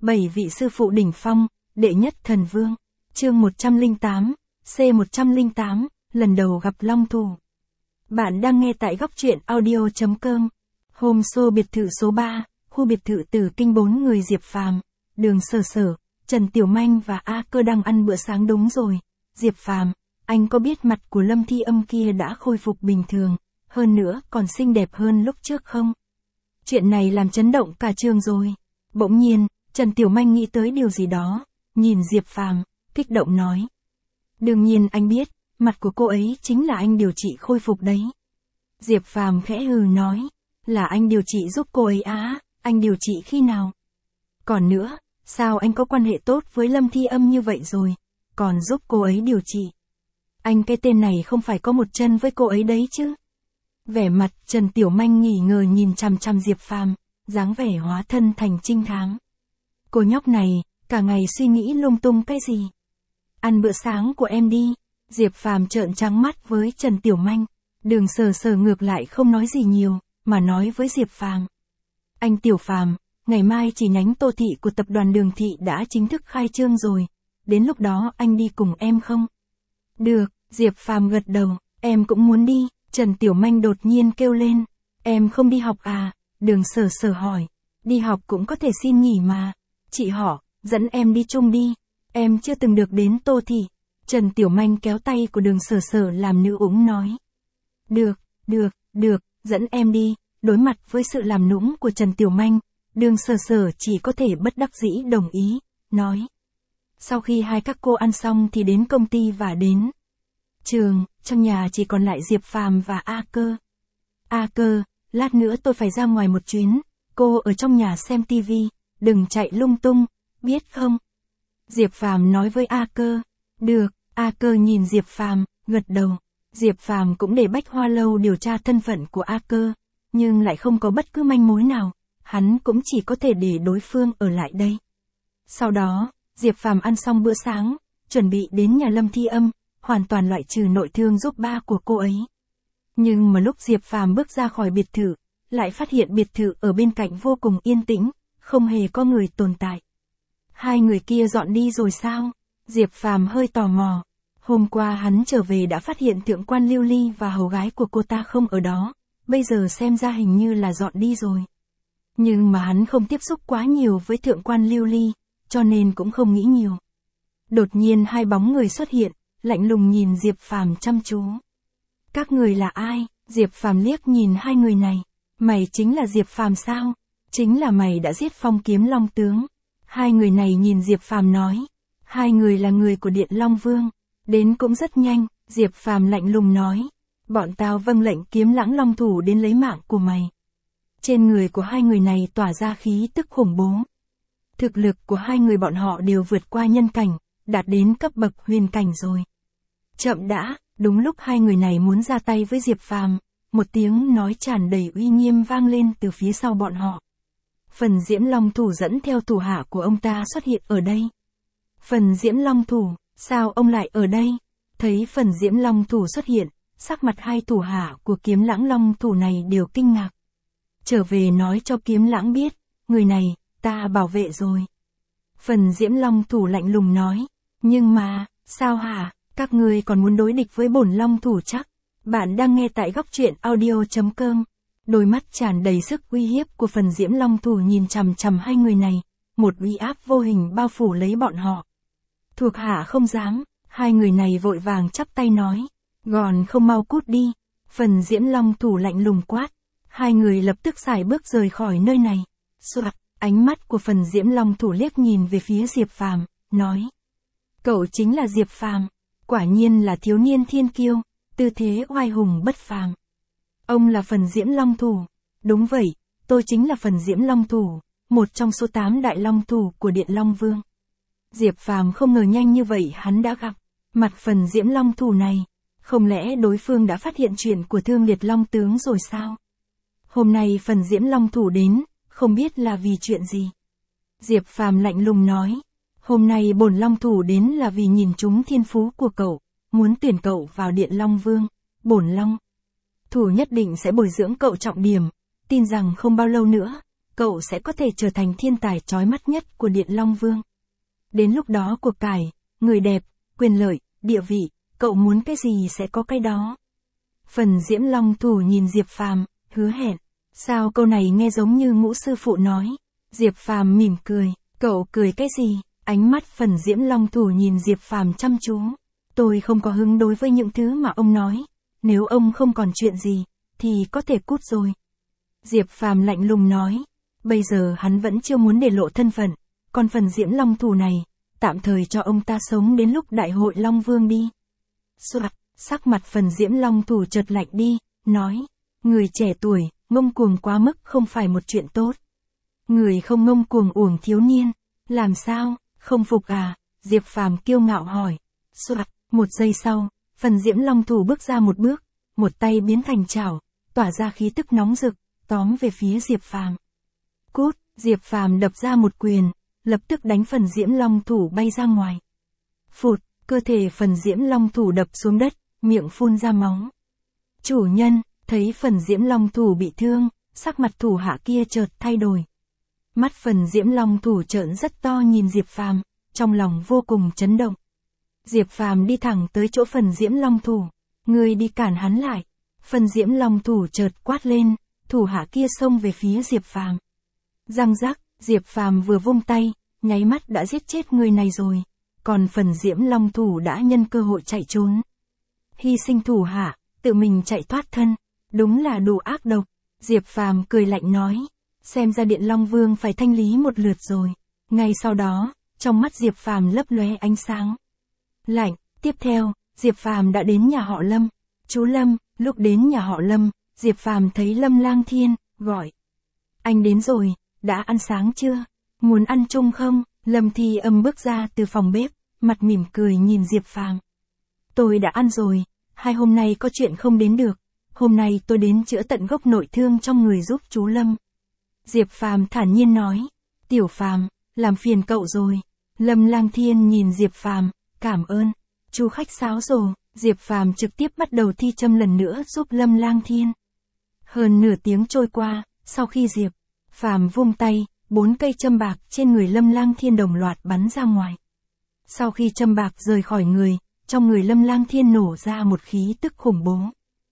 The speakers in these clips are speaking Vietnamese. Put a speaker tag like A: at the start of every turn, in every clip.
A: 7 vị sư phụ đỉnh phong, đệ nhất thần vương. Chương 108, C108, lần đầu gặp long thủ. Bạn đang nghe tại góc truyện audio.com. Hôm show biệt thự số 3, khu biệt thự Tử Kinh 4 người Diệp Phàm, Đường Sở Sở, Trần Tiểu Manh và A Cơ đang ăn bữa sáng. Đúng rồi, Diệp Phàm, anh có biết mặt của Lâm Thi Âm kia đã khôi phục bình thường, hơn nữa còn xinh đẹp hơn lúc trước không? Chuyện này làm chấn động cả trường rồi. Bỗng nhiên, Trần Tiểu Manh nghĩ tới điều gì đó, nhìn Diệp Phàm, kích động nói. Đương nhiên anh biết, mặt của cô ấy chính là anh điều trị khôi phục đấy. Diệp Phàm khẽ hừ nói, là anh điều trị giúp cô ấy á, anh điều trị khi nào? Còn nữa, sao anh có quan hệ tốt với Lâm Thi Âm như vậy rồi, còn giúp cô ấy điều trị? Anh cái tên này không phải có một chân với cô ấy đấy chứ? Vẻ mặt Trần Tiểu Manh nghi ngờ nhìn chằm chằm Diệp Phàm, dáng vẻ hóa thân thành trinh thám. Cô nhóc này, cả ngày suy nghĩ lung tung cái gì? Ăn bữa sáng của em đi. Diệp Phàm trợn trắng mắt với Trần Tiểu Manh. Đường Sở Sở ngược lại không nói gì nhiều, mà nói với Diệp Phàm. Anh Tiểu Phàm, ngày mai chi nhánh Tô Thị của tập đoàn Đường Thị đã chính thức khai trương rồi. Đến lúc đó anh đi cùng em không? Được, Diệp Phàm gật đầu, em cũng muốn đi. Trần Tiểu Manh đột nhiên kêu lên. Em không đi học à? Đường Sở Sở hỏi. Đi học cũng có thể xin nghỉ mà. Chị họ, dẫn em đi chung đi. Em chưa từng được đến Tô Thị. Trần Tiểu Manh kéo tay của Đường Sở Sở làm nữ úng nói. Được, dẫn em đi. Đối mặt với sự làm nũng của Trần Tiểu Manh, Đường Sở Sở chỉ có thể bất đắc dĩ đồng ý, nói. Sau khi hai các cô ăn xong thì đến công ty và đến trường, trong nhà chỉ còn lại Diệp Phàm và A Cơ. A Cơ, lát nữa tôi phải ra ngoài một chuyến, cô ở trong nhà xem tivi, đừng chạy lung tung, biết không? Diệp Phàm nói với A Cơ. Được, A Cơ nhìn Diệp Phàm, gật đầu. Diệp Phàm cũng để Bách Hoa Lâu điều tra thân phận của A Cơ, nhưng lại không có bất cứ manh mối nào, hắn cũng chỉ có thể để đối phương ở lại đây. Sau đó, Diệp Phàm ăn xong bữa sáng, chuẩn bị đến nhà Lâm Thi Âm, hoàn toàn loại trừ nội thương giúp ba của cô ấy. Nhưng mà lúc Diệp Phàm bước ra khỏi biệt thự, lại phát hiện biệt thự ở bên cạnh vô cùng yên tĩnh, không hề có người tồn tại. Hai người kia dọn đi rồi sao? Diệp Phàm hơi tò mò. Hôm qua hắn trở về đã phát hiện thượng quan Lưu Ly và hầu gái của cô ta không ở đó, bây giờ xem ra hình như là dọn đi rồi. Nhưng mà hắn không tiếp xúc quá nhiều với thượng quan Lưu Ly, cho nên cũng không nghĩ nhiều. Đột nhiên hai bóng người xuất hiện, lạnh lùng nhìn Diệp Phàm chăm chú. Các người là ai? Diệp Phàm liếc nhìn hai người này. Mày chính là Diệp Phàm sao? Chính là mày đã giết Phong Kiếm Long tướng. Hai người này nhìn Diệp Phàm nói. Hai người là người của Điện Long Vương. Đến cũng rất nhanh, Diệp Phàm lạnh lùng nói. Bọn tao vâng lệnh Kiếm Lãng Long thủ đến lấy mạng của mày. Trên người của hai người này tỏa ra khí tức khủng bố. Thực lực của hai người bọn họ đều vượt qua nhân cảnh, đạt đến cấp bậc huyền cảnh rồi. Chậm đã, đúng lúc hai người này muốn ra tay với Diệp Phàm, một tiếng nói tràn đầy uy nghiêm vang lên từ phía sau bọn họ. Phần Diễm Long thủ dẫn theo thủ hạ của ông ta xuất hiện ở đây. Phần Diễm Long thủ, sao ông lại ở đây? Thấy Phần Diễm Long thủ xuất hiện, sắc mặt hai thủ hạ của Kiếm Lãng Long thủ này đều kinh ngạc. Trở về nói cho Kiếm Lãng biết, người này, ta bảo vệ rồi. Phần Diễm Long thủ lạnh lùng nói, nhưng mà, sao hả, các ngươi còn muốn đối địch với bổn Long thủ chắc? Bạn đang nghe tại góc truyện audio.com. Đôi mắt tràn đầy sức uy hiếp của Phần Diễm Long thủ nhìn chằm chằm hai người này, một uy áp vô hình bao phủ lấy bọn họ. Thuộc hạ không dám, hai người này vội vàng chắp tay nói, gòn không mau cút đi. Phần Diễm Long thủ lạnh lùng quát, hai người lập tức sải bước rời khỏi nơi này. Soạt, ánh mắt của Phần Diễm Long thủ liếc nhìn về phía Diệp Phàm, nói, cậu chính là Diệp Phàm, quả nhiên là thiếu niên thiên kiêu, tư thế oai hùng bất phàm. Ông là Phần Diễm Long thủ. Đúng vậy, tôi chính là Phần Diễm Long thủ, một trong số 8 đại long thủ của Điện Long Vương. Diệp Phàm không ngờ nhanh như vậy hắn đã gặp mặt Phần Diễm Long thủ này, không lẽ đối phương đã phát hiện chuyện của Thương Liệt Long tướng rồi sao? Hôm nay Phần Diễm Long thủ đến, không biết là vì chuyện gì. Diệp Phàm lạnh lùng nói, hôm nay bổn Long thủ đến là vì nhìn trúng thiên phú của cậu, muốn tuyển cậu vào Điện Long Vương, bổn Long thủ nhất định sẽ bồi dưỡng cậu trọng điểm, tin rằng không bao lâu nữa, cậu sẽ có thể trở thành thiên tài chói mắt nhất của Điện Long Vương. Đến lúc đó cuộc cải, người đẹp, quyền lợi, địa vị, cậu muốn cái gì sẽ có cái đó. Phần Diễm Long Thủ nhìn Diệp Phàm, hứa hẹn. Sao câu này nghe giống như Ngũ sư phụ nói? Diệp Phàm mỉm cười, cậu cười cái gì? Ánh mắt Phần Diễm Long Thủ nhìn Diệp Phàm chăm chú. Tôi không có hứng đối với những thứ mà ông nói. Nếu ông không còn chuyện gì, thì có thể cút rồi. Diệp Phàm lạnh lùng nói. Bây giờ hắn vẫn chưa muốn để lộ thân phận. Còn Phần Diễm Long Thủ này, tạm thời cho ông ta sống đến lúc đại hội Long Vương đi. Soạt, sắc mặt Phần Diễm Long Thủ chợt lạnh đi, nói. Người trẻ tuổi, ngông cuồng quá mức không phải một chuyện tốt. Người không ngông cuồng uổng thiếu niên. Làm sao, không phục à? Diệp Phàm kiêu ngạo hỏi. Soạt, một giây sau, Phần Diễm Long Thủ bước ra một bước, một tay biến thành chảo, tỏa ra khí tức nóng rực, tóm về phía Diệp Phàm. Cút, Diệp Phàm đập ra một quyền, lập tức đánh Phần Diễm Long Thủ bay ra ngoài. Phụt, cơ thể Phần Diễm Long Thủ đập xuống đất, miệng phun ra máu. Chủ nhân, thấy Phần Diễm Long Thủ bị thương, sắc mặt thủ hạ kia chợt thay đổi. Mắt Phần Diễm Long Thủ trợn rất to nhìn Diệp Phàm, trong lòng vô cùng chấn động. Diệp Phàm đi thẳng tới chỗ Phần Diễm Long Thủ. Ngươi đi cản hắn lại. Phần Diễm Long Thủ chợt quát lên, thủ hạ kia xông về phía Diệp Phàm. Răng rắc, Diệp Phàm vừa vung tay, nháy mắt đã giết chết người này rồi. Còn Phần Diễm Long Thủ đã nhân cơ hội chạy trốn. Hy sinh thủ hạ, tự mình chạy thoát thân. Đúng là đủ ác độc. Diệp Phàm cười lạnh nói. Xem ra Điện Long Vương phải thanh lý một lượt rồi. Ngay sau đó, trong mắt Diệp Phàm lấp lóe ánh sáng lạnh. Tiếp theo, Diệp Phàm đã đến nhà họ Lâm. Chú Lâm, lúc đến nhà họ Lâm, Diệp Phàm thấy Lâm Lang Thiên, gọi. Anh đến rồi, đã ăn sáng chưa? Muốn ăn chung không? Lâm Thi Âm bước ra từ phòng bếp, mặt mỉm cười nhìn Diệp Phàm. Tôi đã ăn rồi, 2 hôm nay có chuyện không đến được. Hôm nay tôi đến chữa tận gốc nội thương trong người giúp chú Lâm. Diệp Phàm thản nhiên nói. Tiểu Phàm, làm phiền cậu rồi. Lâm Lang Thiên nhìn Diệp Phàm, cảm ơn. Chú khách sáo rồi. Diệp Phàm trực tiếp bắt đầu thi châm lần nữa giúp Lâm Lang Thiên. Hơn nửa tiếng trôi qua, sau khi Diệp Phàm vung tay, 4 cây châm bạc trên người Lâm Lang Thiên đồng loạt bắn ra ngoài. Sau khi châm bạc rời khỏi người, trong người Lâm Lang Thiên nổ ra một khí tức khủng bố.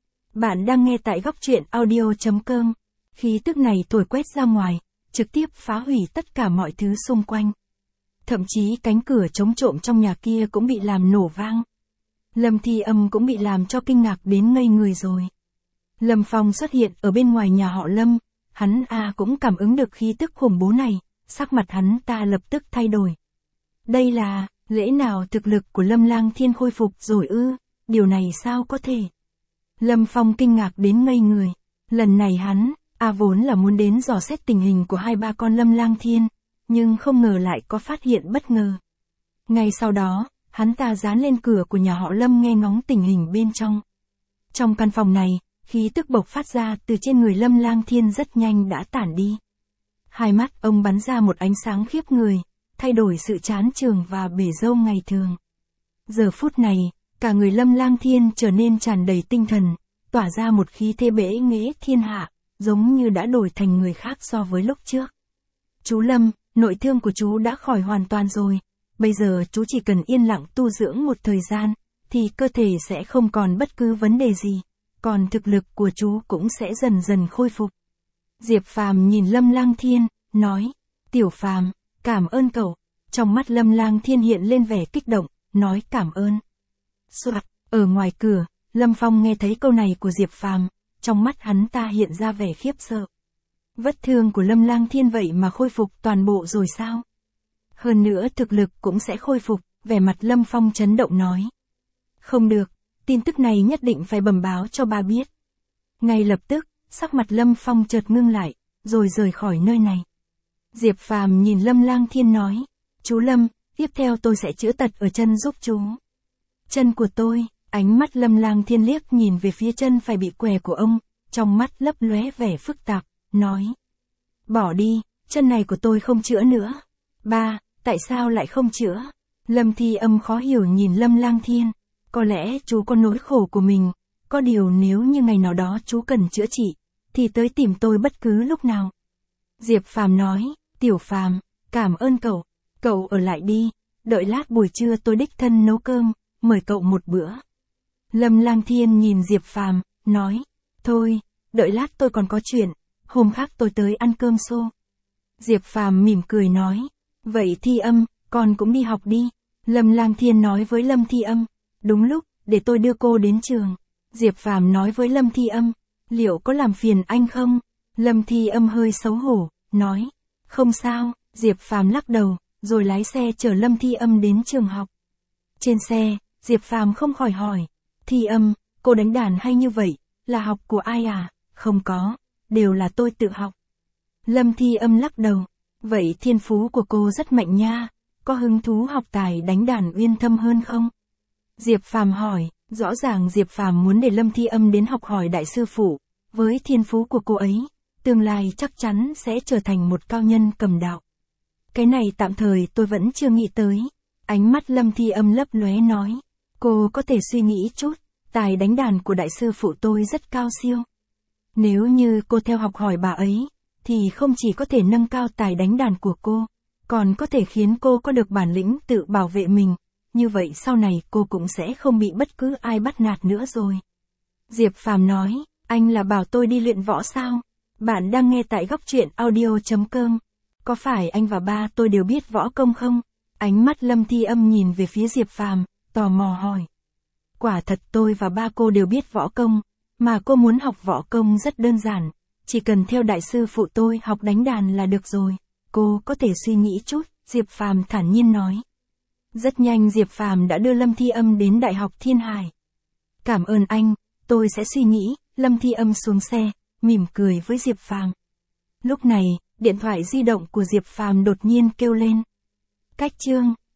A: Bạn đang nghe tại góc truyện audio.com. Khí tức này thổi quét ra ngoài, trực tiếp phá hủy tất cả mọi thứ xung quanh. Thậm chí cánh cửa chống trộm trong nhà kia cũng bị làm nổ vang. Lâm Thi Âm cũng bị làm cho kinh ngạc đến ngây người rồi. Lâm Phong xuất hiện ở bên ngoài nhà họ Lâm, hắn cũng cảm ứng được khí tức khủng bố này, sắc mặt hắn ta lập tức thay đổi. Đây là, lẽ nào thực lực của Lâm Lang Thiên khôi phục rồi ư? Điều này sao có thể? Lâm Phong kinh ngạc đến ngây người. Lần này hắn, vốn là muốn đến dò xét tình hình của 2-3 con Lâm Lang Thiên, nhưng không ngờ lại có phát hiện bất ngờ. Ngay sau đó, hắn ta dán lên cửa của nhà họ Lâm nghe ngóng tình hình bên trong. Trong căn phòng này, khí tức bộc phát ra từ trên người Lâm Lang Thiên rất nhanh đã tản đi. Hai mắt ông bắn ra một ánh sáng khiếp người, thay đổi sự chán chường và bể râu ngày thường. Giờ phút này, cả người Lâm Lang Thiên trở nên tràn đầy tinh thần, tỏa ra một khí thế bệ nghệ thiên hạ, giống như đã đổi thành người khác so với lúc trước. Chú Lâm, nội thương của chú đã khỏi hoàn toàn rồi. Bây giờ chú chỉ cần yên lặng tu dưỡng một thời gian, thì cơ thể sẽ không còn bất cứ vấn đề gì. Còn thực lực của chú cũng sẽ dần dần khôi phục. Diệp Phàm nhìn Lâm Lang Thiên, nói. Tiểu Phàm, cảm ơn cậu. Trong mắt Lâm Lang Thiên hiện lên vẻ kích động, nói cảm ơn. Soạt, ở ngoài cửa, Lâm Phong nghe thấy câu này của Diệp Phàm, trong mắt hắn ta hiện ra vẻ khiếp sợ. Vết thương của Lâm Lang Thiên vậy mà khôi phục toàn bộ rồi sao? Hơn nữa thực lực cũng sẽ khôi phục, vẻ mặt Lâm Phong chấn động nói. Không được, tin tức này nhất định phải bẩm báo cho ba biết. Ngay lập tức, sắc mặt Lâm Phong chợt ngưng lại, rồi rời khỏi nơi này. Diệp Phàm nhìn Lâm Lang Thiên nói. Chú Lâm, tiếp theo tôi sẽ chữa tật ở chân giúp chú. Chân của tôi, ánh mắt Lâm Lang Thiên liếc nhìn về phía chân phải bị què của ông, trong mắt lấp lóe vẻ phức tạp, nói. Bỏ đi, chân này của tôi không chữa nữa. Ba, tại sao lại không chữa? Lâm Thi Âm khó hiểu nhìn Lâm Lang Thiên. Có lẽ chú có nỗi khổ của mình, có điều nếu như ngày nào đó chú cần chữa trị, thì tới tìm tôi bất cứ lúc nào. Diệp Phàm nói, Tiểu Phàm, cảm ơn cậu, cậu ở lại đi, đợi lát buổi trưa tôi đích thân nấu cơm, mời cậu một bữa. Lâm Lang Thiên nhìn Diệp Phàm, nói, thôi, đợi lát tôi còn có chuyện, hôm khác tôi tới ăn cơm xô. Diệp Phàm mỉm cười nói, vậy Thi Âm, con cũng đi học đi. Lâm Lang Thiên nói với Lâm Thi Âm, đúng lúc, để tôi đưa cô đến trường. Diệp Phàm nói với Lâm Thi Âm, liệu có làm phiền anh không? Lâm Thi Âm hơi xấu hổ, nói, không sao. Diệp Phàm lắc đầu, rồi lái xe chở Lâm Thi Âm đến trường học. Trên xe, Diệp Phàm không khỏi hỏi, Thi Âm, cô đánh đàn hay như vậy, là học của ai à? Không có, đều là tôi tự học. Lâm Thi Âm lắc đầu, vậy thiên phú của cô rất mạnh nha, có hứng thú học tài đánh đàn uyên thâm hơn không? Diệp Phàm hỏi, rõ ràng Diệp Phàm muốn để Lâm Thi Âm đến học hỏi đại sư phụ, với thiên phú của cô ấy, tương lai chắc chắn sẽ trở thành một cao nhân cầm đạo. Cái này tạm thời tôi vẫn chưa nghĩ tới. Ánh mắt Lâm Thi Âm lấp lóe nói, cô có thể suy nghĩ chút, tài đánh đàn của đại sư phụ tôi rất cao siêu. Nếu như cô theo học hỏi bà ấy, thì không chỉ có thể nâng cao tài đánh đàn của cô, còn có thể khiến cô có được bản lĩnh tự bảo vệ mình, như vậy sau này cô cũng sẽ không bị bất cứ ai bắt nạt nữa rồi. Diệp Phàm nói, anh là bảo tôi đi luyện võ sao? Bạn đang nghe tại Góc Truyện Audio.com. Có phải anh và ba tôi đều biết võ công không? Ánh mắt Lâm Thi Âm nhìn về phía Diệp Phàm, tò mò hỏi. Quả thật tôi và ba cô đều biết võ công, mà cô muốn học võ công rất đơn giản, chỉ cần theo đại sư phụ tôi học đánh đàn là được rồi. Cô có thể suy nghĩ chút, Diệp Phàm thản nhiên nói. Rất nhanh Diệp Phàm đã đưa Lâm Thi Âm đến Đại học Thiên Hải. Cảm ơn anh, tôi sẽ suy nghĩ. Lâm Thi Âm xuống xe, mỉm cười với Diệp Phàm. Lúc này, điện thoại di động của Diệp Phàm đột nhiên kêu lên. Cách chương